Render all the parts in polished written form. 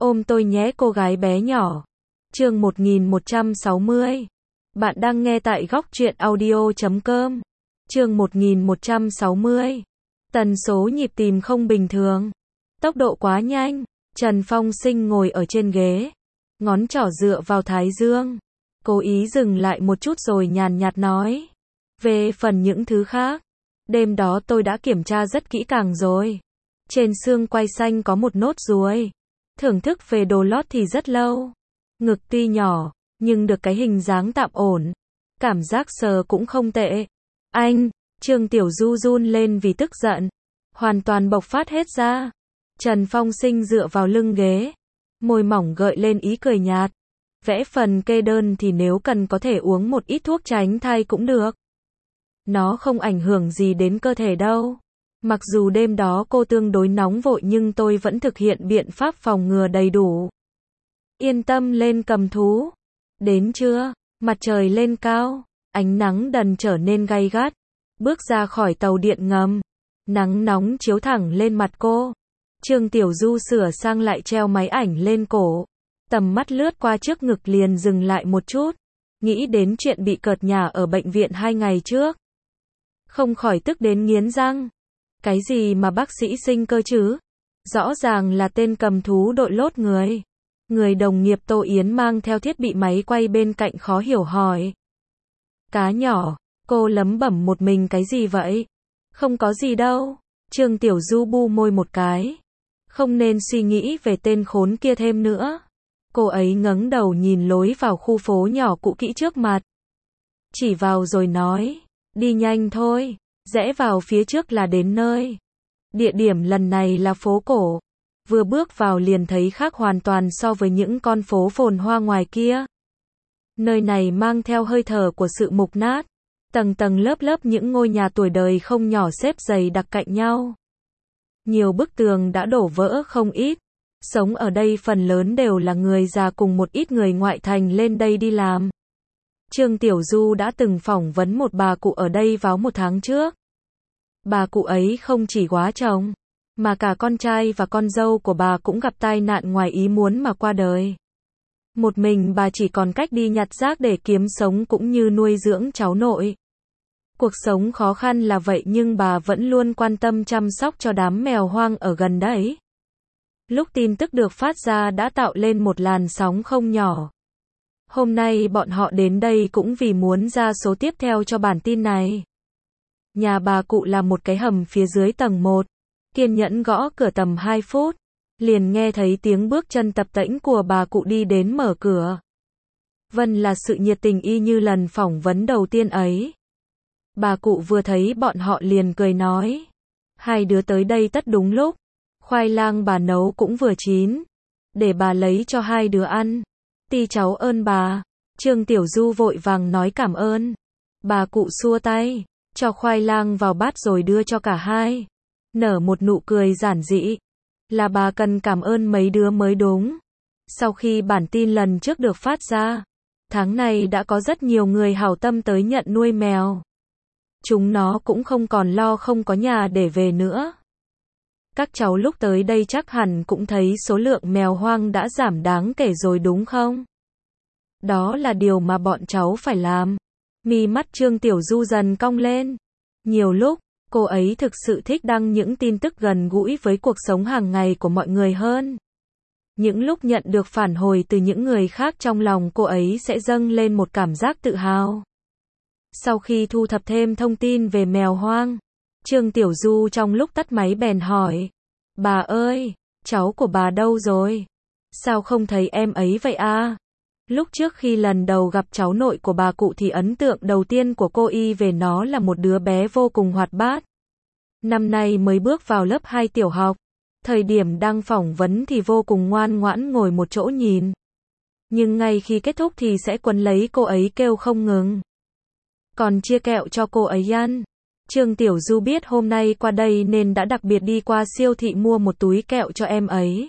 Ôm tôi nhé cô gái bé nhỏ. Chương 1160. Bạn đang nghe tại góc truyện audio.com. Chương 1160. Tần số nhịp tim không bình thường. Tốc độ quá nhanh. Trần Phong Sinh ngồi ở trên ghế, ngón trỏ dựa vào thái dương, cố ý dừng lại một chút rồi nhàn nhạt nói. Về phần những thứ khác, đêm đó tôi đã kiểm tra rất kỹ càng rồi. Trên xương quai xanh có một nốt ruồi. Thưởng thức về đồ lót thì rất lâu. Ngực tuy nhỏ, nhưng được cái hình dáng tạm ổn. Cảm giác sờ cũng không tệ. Anh, Trương Tiểu Du run lên vì tức giận. Hoàn toàn bộc phát hết ra. Trần Phong Sinh dựa vào lưng ghế. Môi mỏng gợi lên ý cười nhạt. Vẽ phần kê đơn thì nếu cần có thể uống một ít thuốc tránh thai cũng được. Nó không ảnh hưởng gì đến cơ thể đâu. Mặc dù đêm đó cô tương đối nóng vội nhưng tôi vẫn thực hiện biện pháp phòng ngừa đầy đủ. Yên tâm lên cầm thú. Đến trưa, mặt trời lên cao, ánh nắng dần trở nên gay gắt. Bước ra khỏi tàu điện ngầm, nắng nóng chiếu thẳng lên mặt cô. Trương Tiểu Du sửa sang lại treo máy ảnh lên cổ. Tầm mắt lướt qua trước ngực liền dừng lại một chút. Nghĩ đến chuyện bị cợt nhả ở bệnh viện 2 ngày trước. Không khỏi tức đến nghiến răng. Cái gì mà bác sĩ sinh cơ chứ? Rõ ràng là tên cầm thú đội lốt người. Người đồng nghiệp Tô Yến mang theo thiết bị máy quay bên cạnh khó hiểu hỏi. Cá nhỏ, cô lẩm bẩm một mình cái gì vậy? Không có gì đâu. Trương Tiểu Du bu môi một cái. Không nên suy nghĩ về tên khốn kia thêm nữa. Cô ấy ngẩng đầu nhìn lối vào khu phố nhỏ cũ kỹ trước mặt. Chỉ vào rồi nói. Đi nhanh thôi. Rẽ vào phía trước là đến nơi. Địa điểm lần này là phố cổ. Vừa bước vào liền thấy khác hoàn toàn so với những con phố phồn hoa ngoài kia. Nơi này mang theo hơi thở của sự mục nát. Tầng tầng lớp lớp những ngôi nhà tuổi đời không nhỏ xếp dày đặc cạnh nhau. Nhiều bức tường đã đổ vỡ không ít. Sống ở đây phần lớn đều là người già cùng một ít người ngoại thành lên đây đi làm. Trương Tiểu Du đã từng phỏng vấn một bà cụ ở đây vào 1 tháng trước. Bà cụ ấy không chỉ quá chồng, mà cả con trai và con dâu của bà cũng gặp tai nạn ngoài ý muốn mà qua đời. Một mình bà chỉ còn cách đi nhặt rác để kiếm sống cũng như nuôi dưỡng cháu nội. Cuộc sống khó khăn là vậy nhưng bà vẫn luôn quan tâm chăm sóc cho đám mèo hoang ở gần đấy. Lúc tin tức được phát ra đã tạo lên một làn sóng không nhỏ. Hôm nay bọn họ đến đây cũng vì muốn ra số tiếp theo cho bản tin này. Nhà bà cụ là một cái hầm phía dưới tầng 1. Kiên nhẫn gõ cửa tầm 2 phút. Liền nghe thấy tiếng bước chân tập tễnh của bà cụ đi đến mở cửa. Vân là sự nhiệt tình y như lần phỏng vấn đầu tiên ấy. Bà cụ vừa thấy bọn họ liền cười nói. Hai đứa tới đây tất đúng lúc. Khoai lang bà nấu cũng vừa chín. Để bà lấy cho hai đứa ăn. Ti cháu ơn bà. Trương Tiểu Du vội vàng nói cảm ơn. Bà cụ xua tay, cho khoai lang vào bát rồi đưa cho cả hai. Nở một nụ cười giản dị. Là bà cần cảm ơn mấy đứa mới đúng. Sau khi bản tin lần trước được phát ra, tháng này đã có rất nhiều người hảo tâm tới nhận nuôi mèo. Chúng nó cũng không còn lo không có nhà để về nữa. Các cháu lúc tới đây chắc hẳn cũng thấy số lượng mèo hoang đã giảm đáng kể rồi đúng không? Đó là điều mà bọn cháu phải làm. Mi mắt Trương Tiểu Du dần cong lên. Nhiều lúc, cô ấy thực sự thích đăng những tin tức gần gũi với cuộc sống hàng ngày của mọi người hơn. Những lúc nhận được phản hồi từ những người khác trong lòng cô ấy sẽ dâng lên một cảm giác tự hào. Sau khi thu thập thêm thông tin về mèo hoang, Trương Tiểu Du trong lúc tắt máy bèn hỏi. Bà ơi, cháu của bà đâu rồi? Sao không thấy em ấy vậy à? Lúc trước khi lần đầu gặp cháu nội của bà cụ thì ấn tượng đầu tiên của cô y về nó là một đứa bé vô cùng hoạt bát. Năm nay mới bước vào lớp 2 tiểu học. Thời điểm đang phỏng vấn thì vô cùng ngoan ngoãn ngồi một chỗ nhìn. Nhưng ngay khi kết thúc thì sẽ quấn lấy cô ấy kêu không ngừng. Còn chia kẹo cho cô ấy ăn. Trương Tiểu Du biết hôm nay qua đây nên đã đặc biệt đi qua siêu thị mua một túi kẹo cho em ấy.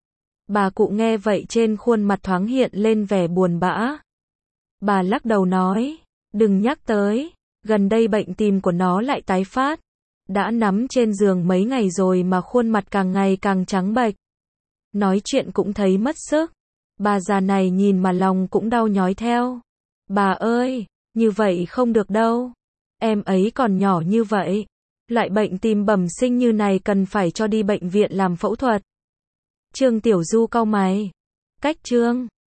Bà cụ nghe vậy trên khuôn mặt thoáng hiện lên vẻ buồn bã. Bà lắc đầu nói, đừng nhắc tới, gần đây bệnh tim của nó lại tái phát. Đã nằm trên giường mấy ngày rồi mà khuôn mặt càng ngày càng trắng bệch. nói chuyện cũng thấy mất sức. Bà già này nhìn mà lòng cũng đau nhói theo. Bà ơi, như vậy không được đâu. Em ấy còn nhỏ như vậy. Loại bệnh tim bẩm sinh như này cần phải cho đi bệnh viện làm phẫu thuật. Trương Tiểu Du cau mày. Cách Trương